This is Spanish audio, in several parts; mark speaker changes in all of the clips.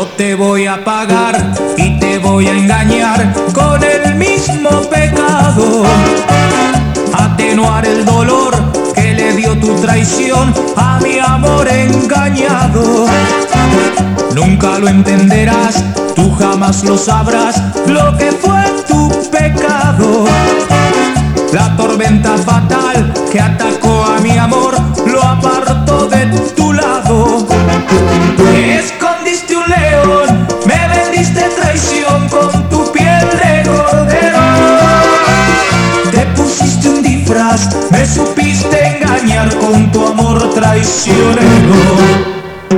Speaker 1: Yo te voy a pagar y te voy a engañar con el mismo pecado. Atenuar el dolor que le dio tu traición a mi amor engañado. Nunca lo entenderás, tú jamás lo sabrás, lo que fue tu pecado. La tormenta fatal que atacó a mi amor lo apartó de tu lado. Escondiste un león, me vendiste traición con tu piel de cordero. Te pusiste un disfraz, me supiste engañar con tu amor traicionero.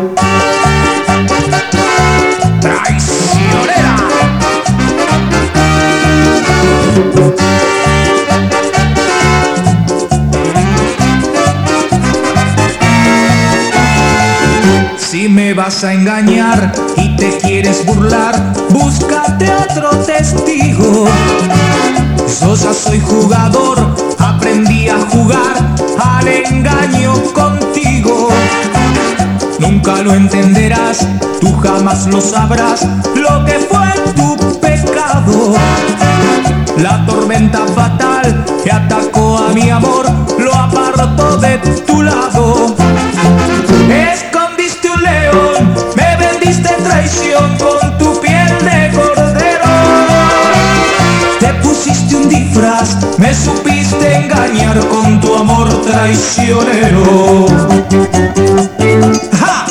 Speaker 1: Traicionera. Si me vas a engañar y te quieres burlar, búscate otro testigo. Yo ya soy jugador, aprendí a jugar al engaño contigo. Nunca lo entenderás, tú jamás lo sabrás, lo que fue tu pecado. La tormenta fatal que atacó a mi amor lo apartó de tu lado. Escondiste un león, me vendiste traición con tu piel de cordero. Te pusiste un disfraz, me supiste engañar con tu amor traicionero. ¡Ja!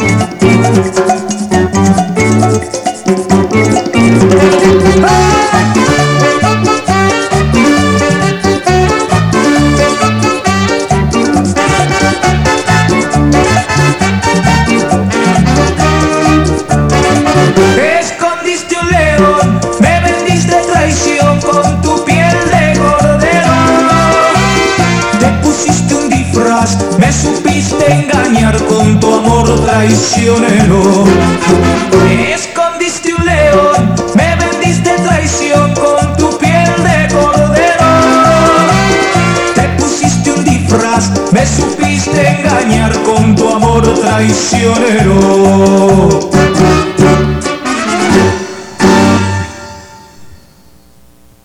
Speaker 1: Escondiste un león, me vendiste traición con tu piel de cordero. Te pusiste un disfraz, me supiste engañar con tu amor traicionero. Escondiste un león, me vendiste traición con tu piel de cordero. Te pusiste un disfraz, me supiste engañar con tu amor traicionero.